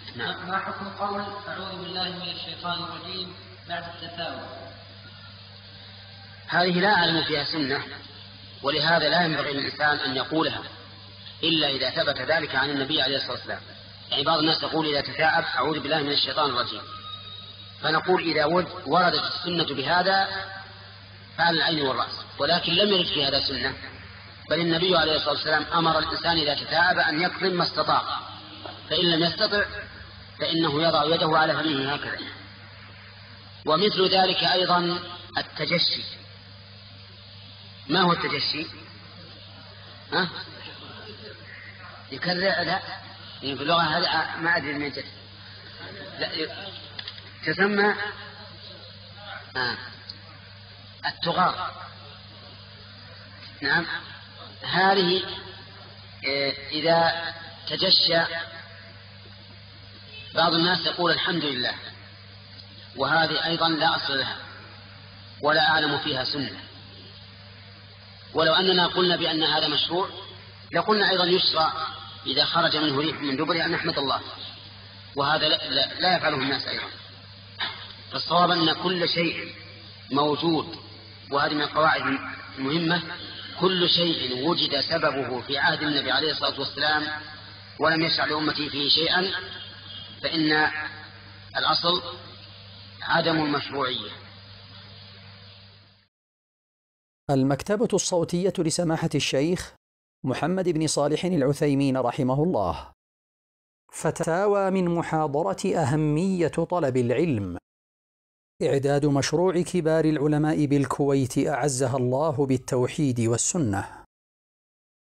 نعم. ما حكم قول أعوذ بالله من الشيطان الرجيم بعد التثاؤب؟ هذه لا أعلم فيها سنة، ولهذا لا ينبغي للإنسان أن يقولها إلا إذا ثبت ذلك عن النبي عليه الصلاة والسلام. يعني بعض الناس يقول إذا تثاءب أعوذ بالله من الشيطان الرجيم، فنقول إذا وردت السنة بهذا فعلى العين والرأس، ولكن لم يرد في هذا سنة، بل النبي عليه الصلاة والسلام أمر الإنسان إذا تثاءب أن يكظم ما استطاع، فإن لم يستطع فإنه يضع يده على فمه هكذا. ومثل ذلك أيضا التجشي. ما هو التجشي؟ يكرر؟ لا، في اللغة هذا ما أدري من جد. لا، تسمى التغار. نعم. هذه إذا تجشى بعض الناس يقول الحمد لله، وهذه أيضا لا أصل لها ولا أعلم فيها سنة. ولو أننا قلنا بأن هذا مشروع لقلنا أيضا يشرع إذا خرج منه ريح من دبره أن نحمد الله، وهذا لا يفعله الناس أيضا. فالصواب أن كل شيء موجود، وهذه من القواعد المهمة، كل شيء وجد سببه في عهد النبي عليه الصلاة والسلام ولم يشرع لأمته فيه شيئا فإن الأصل عدم المشروعية. المكتبة الصوتية لسماحة الشيخ محمد بن صالح العثيمين رحمه الله. فتاوى من محاضرة أهمية طلب العلم. إعداد مشروع كبار العلماء بالكويت أعزها الله بالتوحيد والسنة.